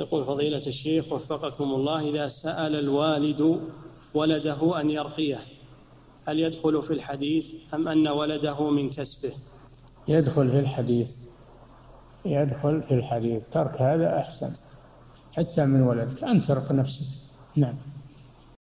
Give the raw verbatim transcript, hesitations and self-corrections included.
يقول فضيلة الشيخ وفقكم الله، إذا سأل الوالد ولده أن يرقيه هل يدخل في الحديث أم أن ولده من كسبه؟ يدخل في الحديث، يدخل في الحديث، ترك هذا أحسن حتى من ولدك، أن ترق نفسك. نعم.